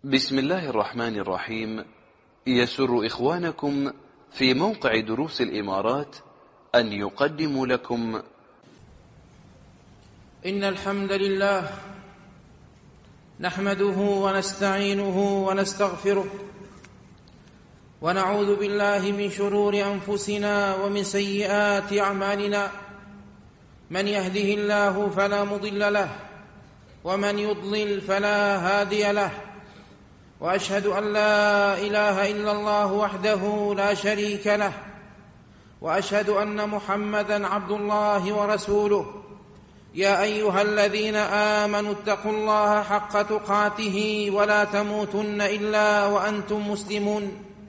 بسم الله الرحمن الرحيم. يسر إخوانكم في موقع دروس الإمارات أن يقدموا لكم إن الحمد لله نحمده ونستعينه ونستغفره ونعوذ بالله من شرور أنفسنا ومن سيئات أعمالنا. من يهده الله فلا مضل له ومن يضلل فلا هادي له، وأشهد أن لا إله إلا الله وحده لا شريك له، وأشهد أن محمدًا عبد الله ورسوله. يا أيها الذين آمنوا اتقوا الله حق تقاته ولا تموتن إلا وأنتم مسلمون.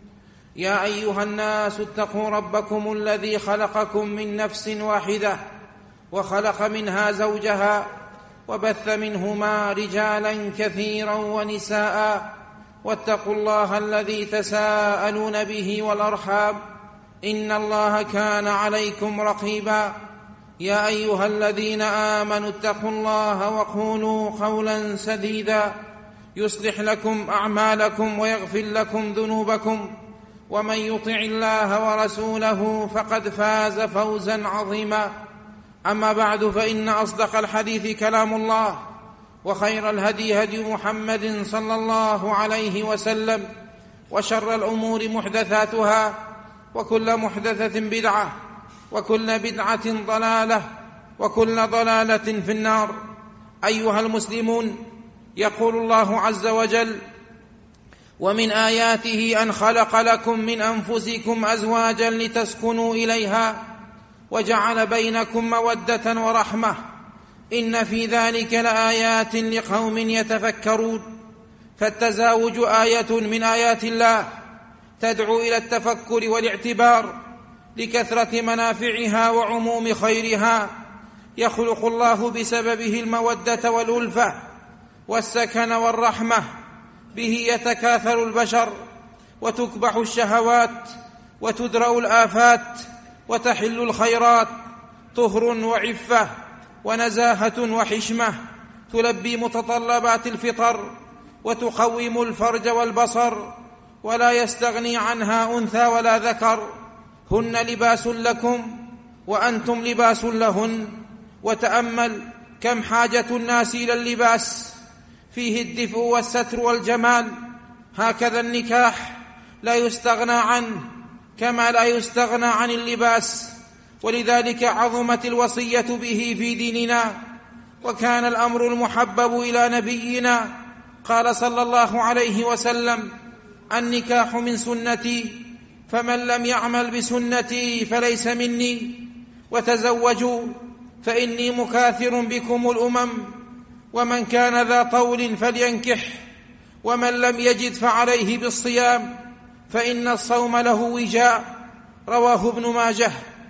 يا أيها الناس اتقوا ربكم الذي خلقكم من نفس واحدة وخلق منها زوجها وبث منهما رجالا كثيرا ونساء، واتقوا الله الذي تساءلون به والأرحام إن الله كان عليكم رقيبا. يا أيها الذين آمنوا اتقوا الله وقولوا قولا سديدا يصلح لكم أعمالكم ويغفر لكم ذنوبكم، ومن يطع الله ورسوله فقد فاز فوزا عظيما. أما بعد، فإن أصدق الحديث كلام الله، وخير الهدي هدي محمد صلى الله عليه وسلم، وشر الأمور محدثاتها، وكل محدثة بدعة، وكل بدعة ضلالة، وكل ضلالة في النار. أيها المسلمون، يقول الله عز وجل: ومن آياته أن خلق لكم من أنفسكم أزواجا لتسكنوا إليها وجعل بينكم مودة ورحمة إن في ذلك لآيات لقوم يتفكرون. فالتزاوج آية من آيات الله تدعو إلى التفكر والاعتبار لكثرة منافعها وعموم خيرها. يخلق الله بسببه المودة والألفة والسكن والرحمة، به يتكاثر البشر وتكبح الشهوات وتدرأ الآفات وتحل الخيرات. طهر وعفة ونزاهة وحشمة تلبي متطلبات الفطر وتقوم الفرج والبصر، ولا يستغني عنها أنثى ولا ذكر. هن لباس لكم وأنتم لباس لهن. وتأمل كم حاجة الناس إلى اللباس، فيه الدفء والستر والجمال. هكذا النكاح لا يستغنى عنه كما لا يستغنى عن اللباس، ولذلك عظمت الوصية به في ديننا، وكان الأمر المحبب إلى نبينا. قال صلى الله عليه وسلم: النكاح من سنتي، فمن لم يعمل بسنتي فليس مني. وتزوجوا فإني مكاثر بكم الأمم. ومن كان ذا طول فلينكح، ومن لم يجد فعليه بالصيام، فإن الصوم له وجاء. رواه ابن ماجه.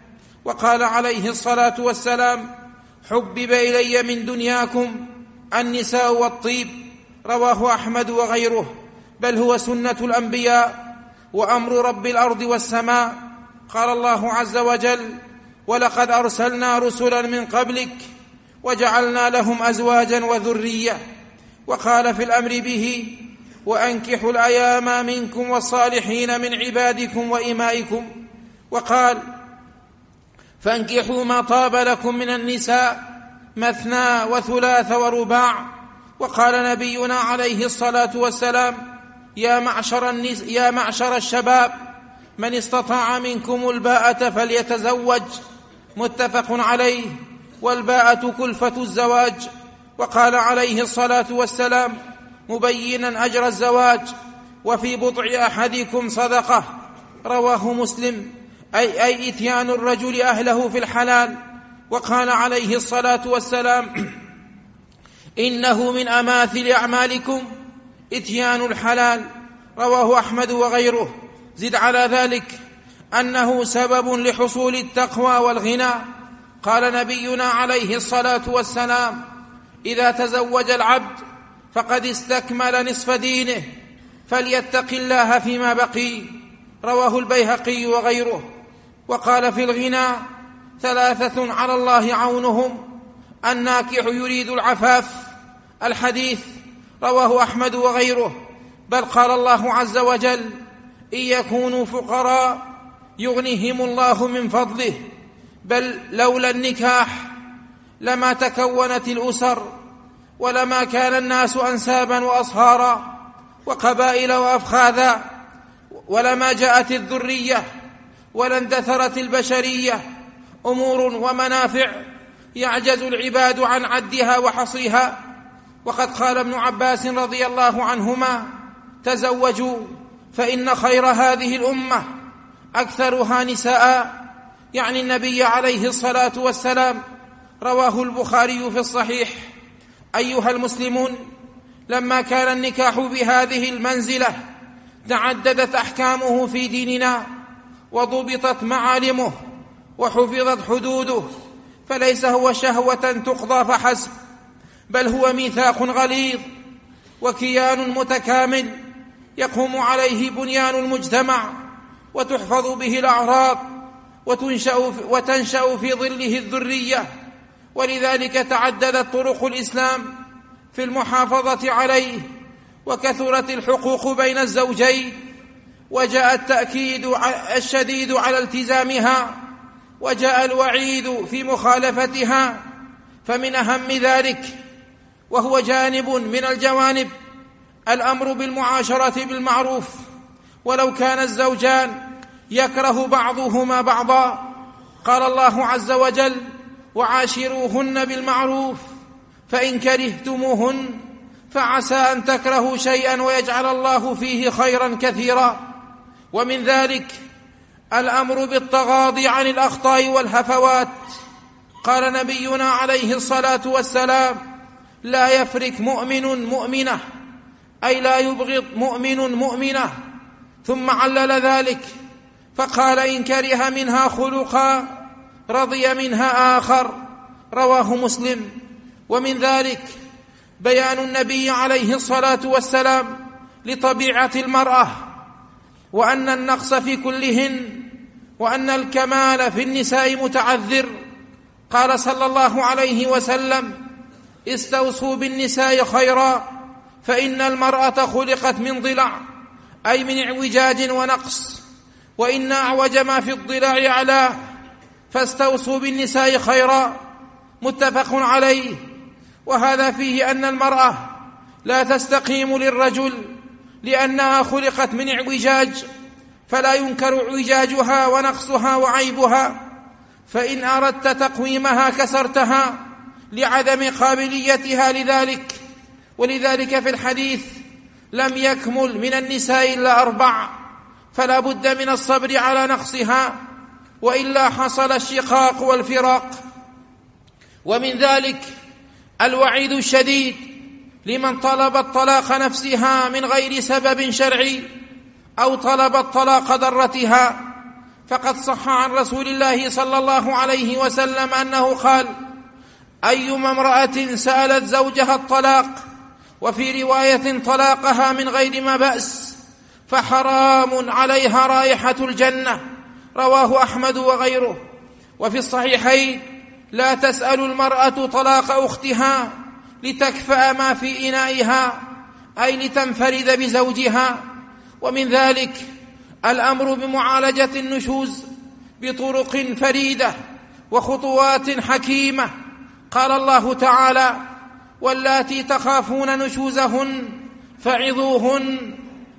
وقال عليه الصلاة والسلام: حبب إلي من دنياكم النساء والطيب. رواه أحمد وغيره، بل هو سنة الأنبياء وأمر رب الأرض والسماء. قال الله عز وجل: ولقد أرسلنا رسلا من قبلك وجعلنا لهم أزواجا وذرية. وقال في الأمر به: وأنكحوا الأيام منكم والصالحين من عبادكم وإمائكم. وقال: فانكحوا ما طاب لكم من النساء مثنى وثلاث ورباع. وقال نبينا عليه الصلاة والسلام: يا معشر الشباب، من استطاع منكم الباءة فليتزوج. متفق عليه. والباءة كلفة الزواج. وقال عليه الصلاة والسلام مبينا أجر الزواج: وفي بضع أحدكم صدقة. رواه مسلم. أي إتيان الرجل أهله في الحلال. وقال عليه الصلاة والسلام: إنه من أماثل أعمالكم إتيان الحلال. رواه أحمد وغيره. زد على ذلك أنه سبب لحصول التقوى والغنى. قال نبينا عليه الصلاة والسلام: إذا تزوج العبد فقد استكمل نصف دينه، فليتق الله فيما بقي. رواه البيهقي وغيره. وقال في الغنى: ثلاثة على الله عونهم: الناكح يريد العفاف. الحديث رواه أحمد وغيره. بل قال الله عز وجل: إن يكونوا فقراء يغنيهم الله من فضله. بل لولا النكاح لما تكونت الأسر، ولما كان الناس أنسابا وأصهارا وقبائل وأفخاذا، ولما جاءت الذرية، ولا اندثرت البشرية أمور ومنافع يعجز العباد عن عدها وحصرها. وقد قال ابن عباس رضي الله عنهما: تزوجوا فإن خير هذه الأمة أكثرها نساء، يعني النبي عليه الصلاة والسلام. رواه البخاري في الصحيح. أيها المسلمون، لما كان النكاح بهذه المنزلة تعددت أحكامه في ديننا، وضبطت معالمه، وحفظت حدوده، فليس هو شهوة تقضى فحسب، بل هو ميثاق غليظ وكيان متكامل يقوم عليه بنيان المجتمع، وتحفظ به الأعراض، وتنشأ في ظله الذرية. ولذلك تعددت طرق الإسلام في المحافظة عليه، وكثرت الحقوق بين الزوجين، وجاء التأكيد الشديد على التزامها، وجاء الوعيد في مخالفتها. فمن أهم ذلك، وهو جانب من الجوانب، الأمر بالمعاشرة بالمعروف، ولو كان الزوجان يكره بعضهما بعضا. قال الله عز وجل: وعاشروهن بالمعروف فإن كرهتموهن فعسى أن تكرهوا شيئا ويجعل الله فيه خيرا كثيرا. ومن ذلك الأمر بالتغاضي عن الأخطاء والهفوات. قال نبينا عليه الصلاة والسلام: لا يفرك مؤمن مؤمنة، أي لا يبغض مؤمن مؤمنة. ثم علل ذلك فقال: إن كره منها خلقا رضي منها آخر. رواه مسلم. ومن ذلك بيان النبي عليه الصلاة والسلام لطبيعة المرأة، وأن النقص في كلهن، وأن الكمال في النساء متعذر. قال صلى الله عليه وسلم: استوصوا بالنساء خيرا، فإن المرأة خلقت من ضلع، أي من اعوجاج ونقص، وإن أعوج ما في الضلع أعلاه، فاستوصوا بالنساء خيرا. متفق عليه. وهذا فيه أن المرأة لا تستقيم للرجل لأنها خلقت من اعوجاج، فلا ينكر اعوجاجها ونقصها وعيبها، فإن أردت تقويمها كسرتها لعدم قابليتها لذلك. ولذلك في الحديث: لم يكمل من النساء إلا 4، فلا بد من الصبر على نقصها، وإلا حصل الشقاق والفراق. ومن ذلك الوعيد الشديد لمن طلبت طلاق نفسها من غير سبب شرعي، أو طلبت طلاق ضرتها. فقد صح عن رسول الله صلى الله عليه وسلم أنه قال: أيما امرأة سألت زوجها الطلاق، وفي رواية طلاقها من غير ما بأس، فحرام عليها رائحة الجنة. رواه أحمد وغيره. وفي الصحيحين: لا تسأل المرأة طلاق أختها لتكفأ ما في إنائها، أي لتنفرد بزوجها. ومن ذلك الأمر بمعالجة النشوز بطرق فريدة وخطوات حكيمة. قال الله تعالى: واللاتي تخافون نشوزهن فعظوهن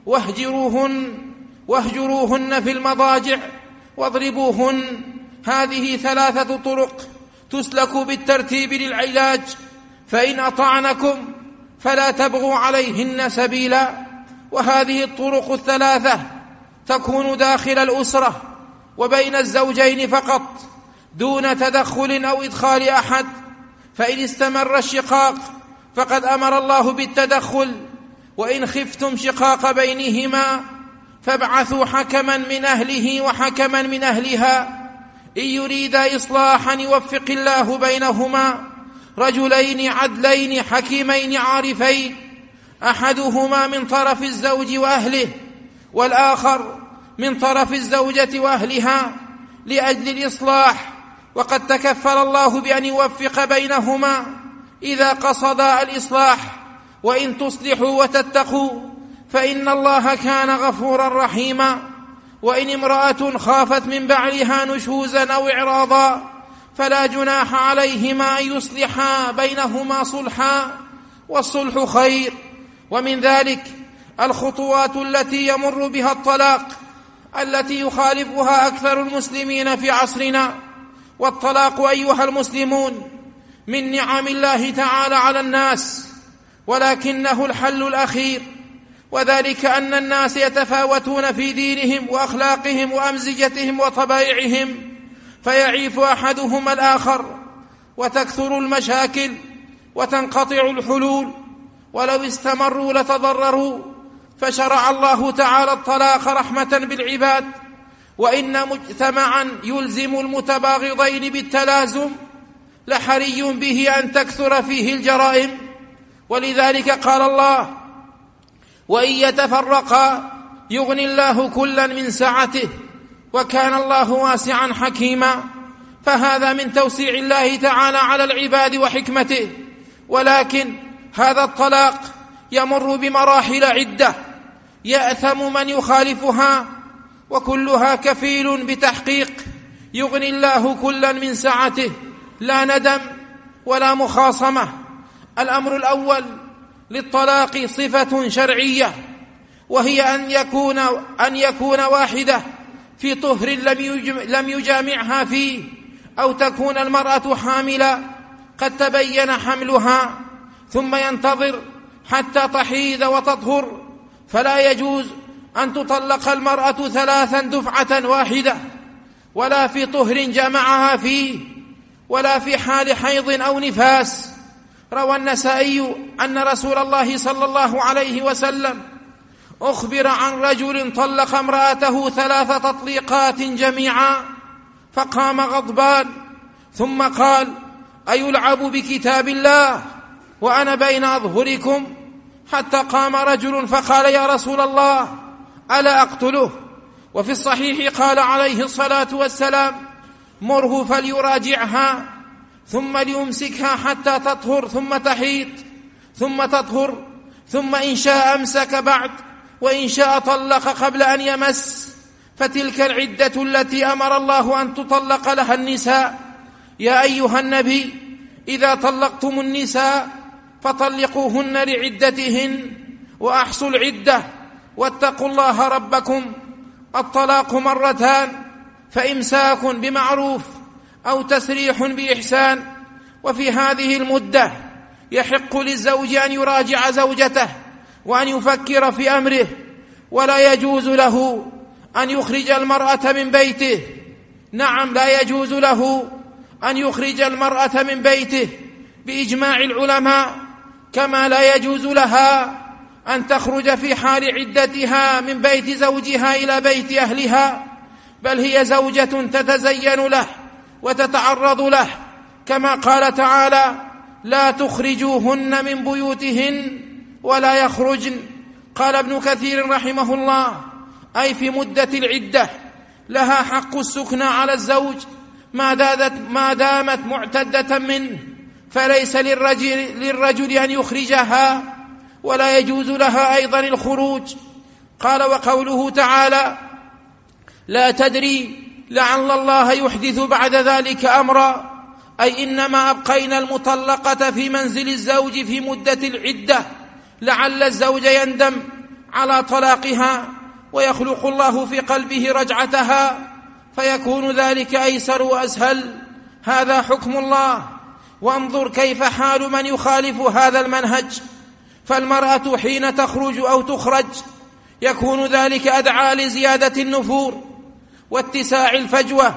واهجروهن في المضاجع واضربوهن. هذه 3 طرق تسلك بالترتيب للعلاج، فإن أطعنكم فلا تبغوا عليهن سبيلا. وهذه الطرق 3 تكون داخل الأسرة وبين الزوجين فقط، دون تدخل أو إدخال أحد. فإن استمر الشقاق فقد أمر الله بالتدخل: وإن خفتم شقاق بينهما فابعثوا حكما من أهله وحكما من أهلها إن يريدا إصلاحا يوفق الله بينهما رجلين عدلين حكيمين عارفين، أحدهما من طرف الزوج وأهله، والآخر من طرف الزوجة وأهلها، لأجل الإصلاح. وقد تكفل الله بأن يوفق بينهما إذا قصدا الإصلاح. وإن تصلحوا وتتقوا فإن الله كان غفورا رحيما. وإن امرأة خافت من بعلها نشوزا أو إعراضا فلا جناح عليهما أن يصلحا بينهما صلحا، والصلح خير. ومن ذلك الخطوات التي يمر بها الطلاق التي يخالفها أكثر المسلمين في عصرنا. والطلاق أيها المسلمون من نعم الله تعالى على الناس، ولكنه الحل الأخير، وذلك أن الناس يتفاوتون في دينهم وأخلاقهم وأمزجتهم وطبائعهم، فيعيف أحدهما الآخر وتكثر المشاكل وتنقطع الحلول، ولو استمروا لتضرروا. فشرع الله تعالى الطلاق رحمة بالعباد، وإن مجتمعا يلزم المتباغضين بالتلازم لحري به أن تكثر فيه الجرائم. ولذلك قال الله: وإن يتفرقا يغني الله كلا من سعته وكان الله واسعا حكيما. فهذا من توسيع الله تعالى على العباد وحكمته. ولكن هذا الطلاق يمر بمراحل عدة يأثم من يخالفها، وكلها كفيل بتحقيق يغني الله كلا من سعته، لا ندم ولا مخاصمة. الأمر الأول للطلاق صفة شرعية، وهي أن يكون واحدة في طهر لم يجامعها فيه، أو تكون المرأة حاملة قد تبين حملها ثم ينتظر حتى تحيض وتطهر، فلا يجوز أن تطلق المرأة 3 دفعة واحدة، ولا في طهر جمعها فيه، ولا في حال حيض أو نفاس. روى النسائي أن رسول الله صلى الله عليه وسلم أخبر عن رجل طلق امرأته 3 تطليقات جميعا، فقام غضبان ثم قال: أيلعب بكتاب الله وأنا بين أظهركم؟ حتى قام رجل فقال: يا رسول الله ألا أقتله؟ وفي الصحيح قال عليه الصلاة والسلام: مره فليراجعها ثم ليمسكها حتى تطهر ثم تحيض ثم تطهر، ثم إن شاء أمسك بعد، وإن شاء طلق قبل أن يمس، فتلك العدة التي أمر الله أن تطلق لها النساء. يا أيها النبي إذا طلقتم النساء فطلقوهن لعدتهن وأحصوا العدة واتقوا الله ربكم. الطلاق 2، فإمساك بمعروف أو تسريح بإحسان. وفي هذه المدة يحق للزوج أن يراجع زوجته وأن يفكر في أمره، ولا يجوز له أن يخرج المرأة من بيته. نعم، لا يجوز له أن يخرج المرأة من بيته بإجماع العلماء، كما لا يجوز لها أن تخرج في حال عدتها من بيت زوجها إلى بيت أهلها، بل هي زوجة تتزين له وتتعرض له، كما قال تعالى: لا تخرجوهن من بيوتهن ولا يخرجن. قال ابن كثير رحمه الله: أي في مدة العدة لها حق السكنى على الزوج ما دامت معتدة منه، فليس للرجل أن يخرجها، ولا يجوز لها أيضا الخروج. قال: وقوله تعالى: لا تدري لعل الله يحدث بعد ذلك أمرا، أي إنما أبقينا المطلقة في منزل الزوج في مدة العدة لعل الزوج يندم على طلاقها ويخلق الله في قلبه رجعتها، فيكون ذلك أيسر وأسهل. هذا حكم الله. وانظر كيف حال من يخالف هذا المنهج. فالمرأة حين تخرج أو تخرج يكون ذلك أدعى لزيادة النفور واتساع الفجوة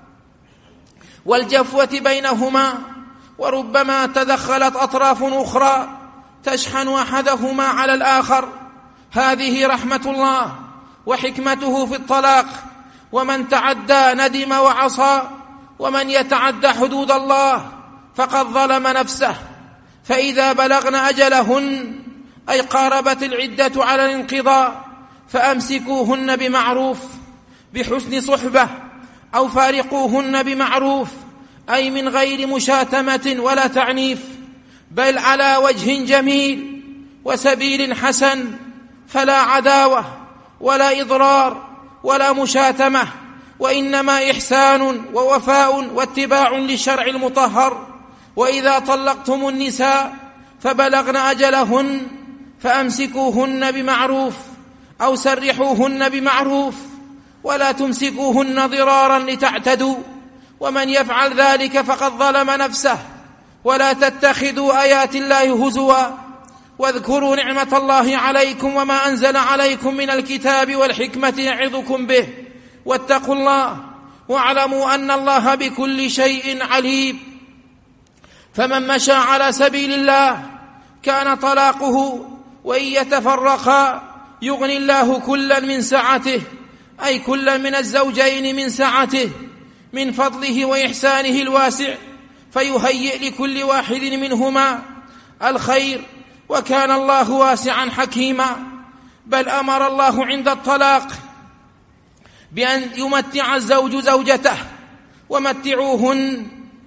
والجفوة بينهما، وربما تدخلت أطراف أخرى تشحن أحدهما على الآخر. هذه رحمة الله وحكمته في الطلاق. ومن تعدى ندم وعصى، ومن يتعدى حدود الله فقد ظلم نفسه. فإذا بلغن أجلهن، أي قاربت العدة على الانقضاء، فأمسكوهن بمعروف بحسن صحبة، أو فارقوهن بمعروف، أي من غير مشاتمة ولا تعنيف، بل على وجه جميل وسبيل حسن. فلا عداوة ولا إضرار ولا مشاتمة، وإنما إحسان ووفاء واتباع للشرع المطهر. وإذا طلقتم النساء فبلغن أجلهن فأمسكوهن بمعروف أو سرحوهن بمعروف، ولا تمسكوهن ضرارا لتعتدوا، ومن يفعل ذلك فقد ظلم نفسه. ولا تتخذوا آيات الله هزوا، واذكروا نعمة الله عليكم وما أنزل عليكم من الكتاب والحكمة يعظكم به، واتقوا الله واعلموا أن الله بكل شيء عليم. فمن مشى على سبيل الله كان طلاقه، وإن يتفرقا يغني الله كلا من سعته، أي كلا من الزوجين من سعته، من فضله وإحسانه الواسع، فيهيئ لكل واحد منهما الخير، وكان الله واسعا حكيما. بل أمر الله عند الطلاق بأن يمتع الزوج زوجته، ومتعوهن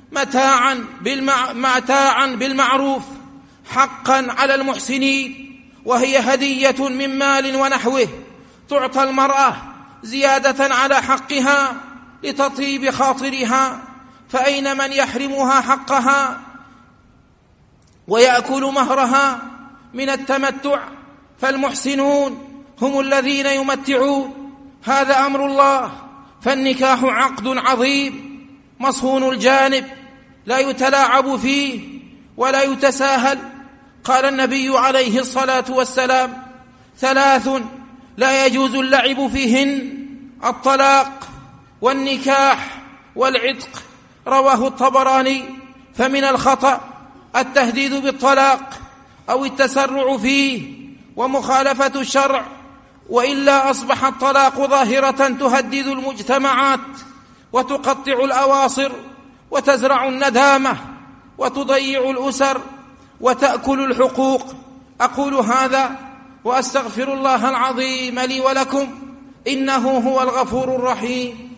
متاعا بالمعروف حقا على المحسنين، وهي هدية من مال ونحوه تعطى المرأة زيادة على حقها لتطيب خاطرها. فأين من يحرمها حقها ويأكل مهرها من التمتع؟ فالمحسنون هم الذين يمتعون. هذا أمر الله، فالنكاح عقد عظيم مصون الجانب لا يتلاعب فيه ولا يتساهل. قال النبي عليه الصلاة والسلام: 3 لا يجوز اللعب فيهن: الطلاق والنكاح والعتق. رواه الطبراني. فمن الخطأ التهديد بالطلاق أو التسرع فيه ومخالفة الشرع، وإلا أصبح الطلاق ظاهرة تهدد المجتمعات وتقطع الأواصر وتزرع الندامة وتضيع الأسر وتأكل الحقوق. أقول هذا وأستغفر الله العظيم لي ولكم، إنه هو الغفور الرحيم.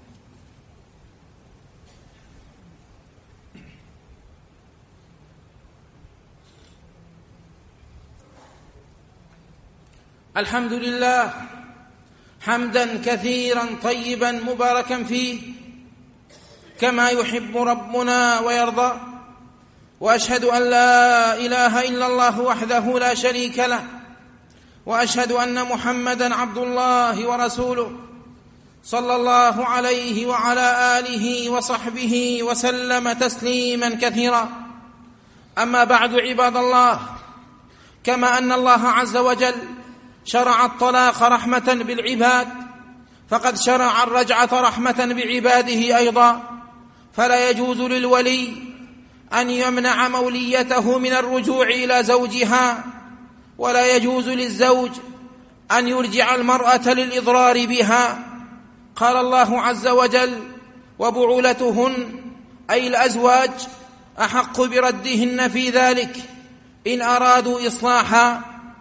الحمد لله حمدا كثيرا طيبا مباركا فيه كما يحب ربنا ويرضى، وأشهد أن لا إله إلا الله وحده لا شريك له، وأشهد أن محمدا عبد الله ورسوله صلى الله عليه وعلى آله وصحبه وسلم تسليما كثيرا. أما بعد، عباد الله، كما أن الله عز وجل شرع الطلاق رحمة بالعباد، فقد شرع الرجعة رحمة بعباده أيضا. فلا يجوز للولي أن يمنع موليته من الرجوع إلى زوجها، ولا يجوز للزوج أن يرجع المرأة للإضرار بها. قال الله عز وجل: وبعولتهن أي الأزواج أحق بردهن في ذلك إن أرادوا إصلاحا،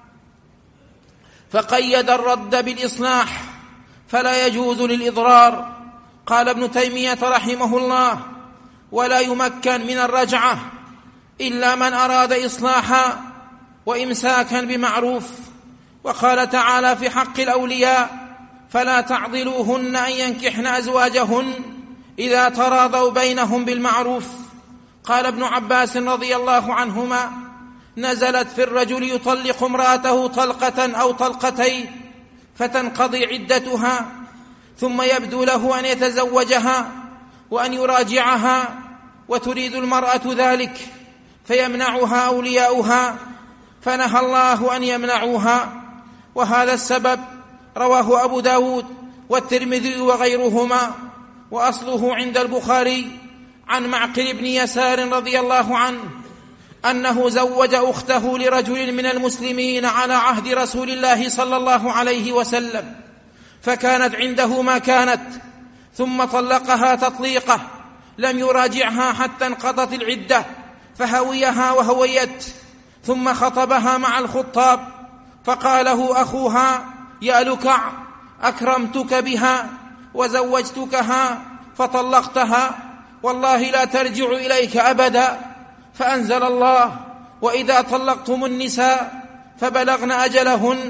فقيد الرد بالإصلاح، فلا يجوز للإضرار. قال ابن تيمية رحمه الله: ولا يمكن من الرجعة إلا من أراد إصلاحا وإمساكا بمعروف. وقال تعالى في حق الأولياء: فلا تعضلوهن أن ينكحن أزواجهن إذا تراضوا بينهم بالمعروف. قال ابن عباس رضي الله عنهما: نزلت في الرجل يطلق امرأته طلقة أو طلقتين فتنقضي عدتها، ثم يبدو له أن يتزوجها وأن يراجعها، وتريد المرأة ذلك، فيمنعها أولياؤها، فنهى الله أن يمنعوها. وهذا السبب رواه أبو داود والترمذي وغيرهما، وأصله عند البخاري عن معقل بن يسار رضي الله عنه أنه زوج أخته لرجل من المسلمين على عهد رسول الله صلى الله عليه وسلم، فكانت عنده ما كانت، ثم طلقها تطليقة لم يراجعها حتى انقضت العدة، فهويها وهويت، ثم خطبها مع الخطاب، فقاله أخوها: يا لكع، أكرمتك بها وزوجتكها فطلقتها، والله لا ترجع إليك أبدا. فأنزل الله: وإذا طلقتم النساء فبلغن أجلهن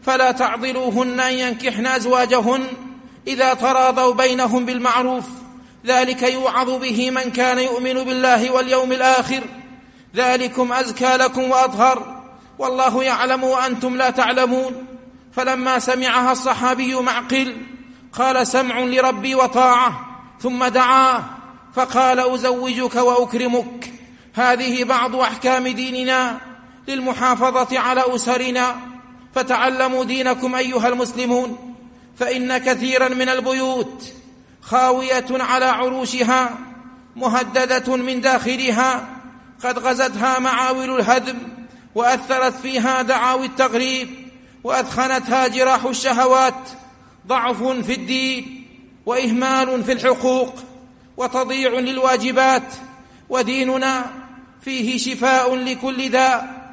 فلا تعضلوهن أن ينكحن أزواجهن إذا تراضوا بينهم بالمعروف، ذلك يوعظ به من كان يؤمن بالله واليوم الآخر، ذلكم أزكى لكم وأطهر، والله يعلم وأنتم لا تعلمون. فلما سمعها الصحابي معقل قال: سمع لربي وطاعة، ثم دعاه فقال: أزوجك وأكرمك. هذه بعض أحكام ديننا للمحافظة على أسرنا، فتعلموا دينكم أيها المسلمون، فإن كثيرا من البيوت خاوية على عروشها، مهددة من داخلها، قد غزتها معاول الهدم، وأثرت فيها دعاوي التغريب، وأثخنتها جراح الشهوات، ضعف في الدين وإهمال في الحقوق وتضييع للواجبات. وديننا فيه شفاء لكل داء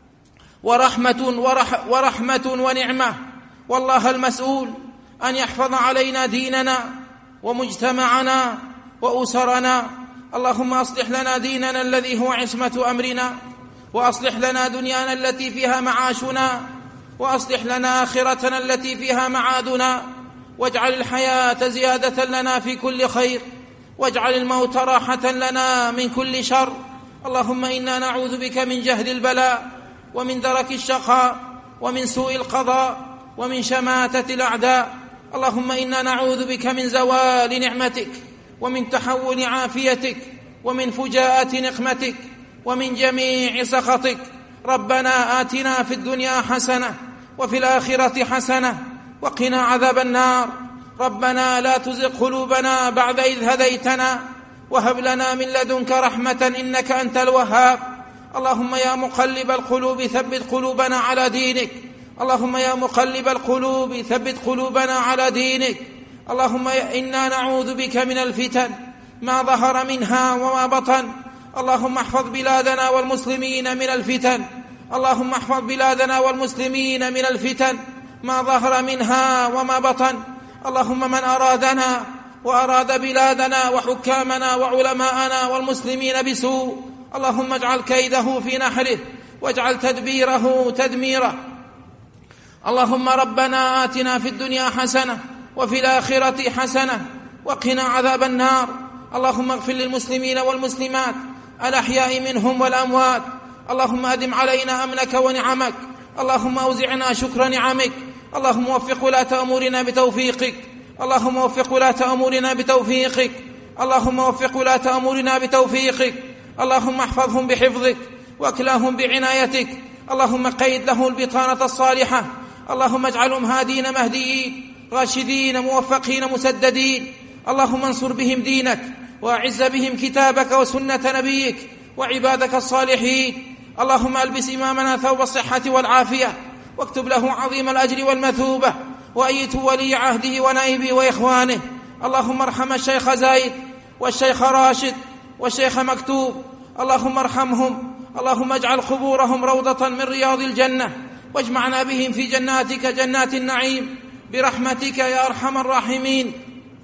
ورحمة ونعمة، والله المسؤول أن يحفظ علينا ديننا ومجتمعنا وأسرنا. اللهم أصلح لنا ديننا الذي هو عصمة أمرنا، وأصلح لنا دنيانا التي فيها معاشنا، وأصلح لنا آخرتنا التي فيها معادنا، واجعل الحياة زيادة لنا في كل خير، واجعل الموت راحة لنا من كل شر. اللهم إنا نعوذ بك من جهد البلاء، ومن درك الشقاء، ومن سوء القضاء، ومن شماتة الأعداء. اللهم إنا نعوذ بك من زوال نعمتك، ومن تحول عافيتك، ومن فجاءة نقمتك، ومن جميع سخطك. ربنا آتنا في الدنيا حسنة وفي الآخرة حسنة وقنا عذاب النار. ربنا لا تزغ قلوبنا بعد إذ هديتنا، وهب لنا من لدنك رحمة إنك أنت الوهاب. اللهم يا مقلب القلوب ثبت قلوبنا على دينك. اللهم يا مقلب القلوب ثبت قلوبنا على دينك. اللهم إنا نعوذ بك من الفتن ما ظهر منها وما بطن. اللهم احفظ بلادنا والمسلمين من الفتن. اللهم احفظ بلادنا والمسلمين من الفتن ما ظهر منها وما بطن. اللهم من أرادنا وأراد بلادنا وحكامنا وعلماءنا والمسلمين بسوء، اللهم اجعل كيده في نحره، واجعل تدبيره تدميره. اللهم ربنا آتنا في الدنيا حسنة وفي الآخرة حسنة وقنا عذاب النار. اللهم اغفر للمسلمين والمسلمات الأحياء منهم والأموات. اللهم أدم علينا أمنك ونعمك. اللهم أوزعنا شكر نعمك. اللهم وفق ولاة أمورنا بتوفيقك. اللهم وفق ولاة أمورنا بتوفيقك. اللهم وفق ولاة أمورنا بتوفيقك. اللهم احفظهم بحفظك واكلاهم بعنايتك. اللهم قيد له البطانة الصالحة. اللهم اجعلهم هادين مهديين راشدين موفقين مسددين. اللهم انصر بهم دينك، وأعز بهم كتابك وسنة نبيك وعبادك الصالحين. اللهم ألبس إمامنا ثوب الصحة والعافية، واكتب له عظيم الأجر والمثوبة، وأيت ولي عهده ونائبه وإخوانه. اللهم ارحم الشيخ زايد والشيخ راشد والشيخ مكتوب، اللهم ارحمهم. اللهم اجعل قبورهم روضة من رياض الجنة، واجمعنا بهم في جناتك جنات النعيم برحمتك يا أرحم الراحمين.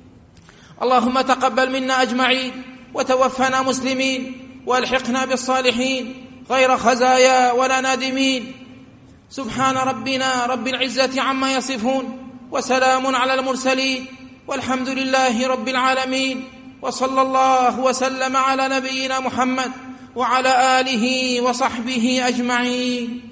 اللهم تقبل منا أجمعين، وتوفنا مسلمين، والحقنا بالصالحين غير خزايا ولا نادمين. سبحان ربنا رب العزة عما يصفون، وسلام على المرسلين، والحمد لله رب العالمين. وصلى الله وسلم على نبينا محمد وعلى آله وصحبه أجمعين.